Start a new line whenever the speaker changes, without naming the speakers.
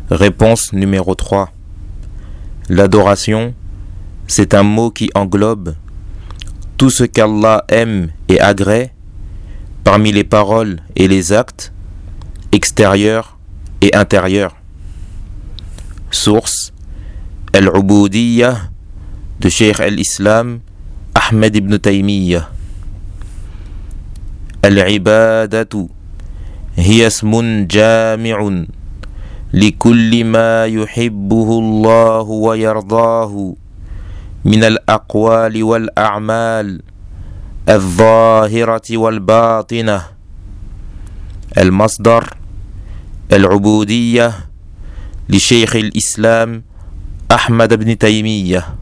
Réponse numéro 3. L'adoration, c'est un mot qui englobe tout ce qu'Allah aime et agrée parmi les paroles et les actes extérieurs et intérieurs. Source Al-Ubudiyyah de Cheikh al-Islam Ahmed ibn Taymiyyah. Al-Ibadatu hiya ismun jami'un likulli ma yuhibbuhu Allahu wa yardahu min al-aqwali wal-a'mal al-zahirati wal-batinah. المصدر العبودية لشيخ الإسلام أحمد بن تيمية.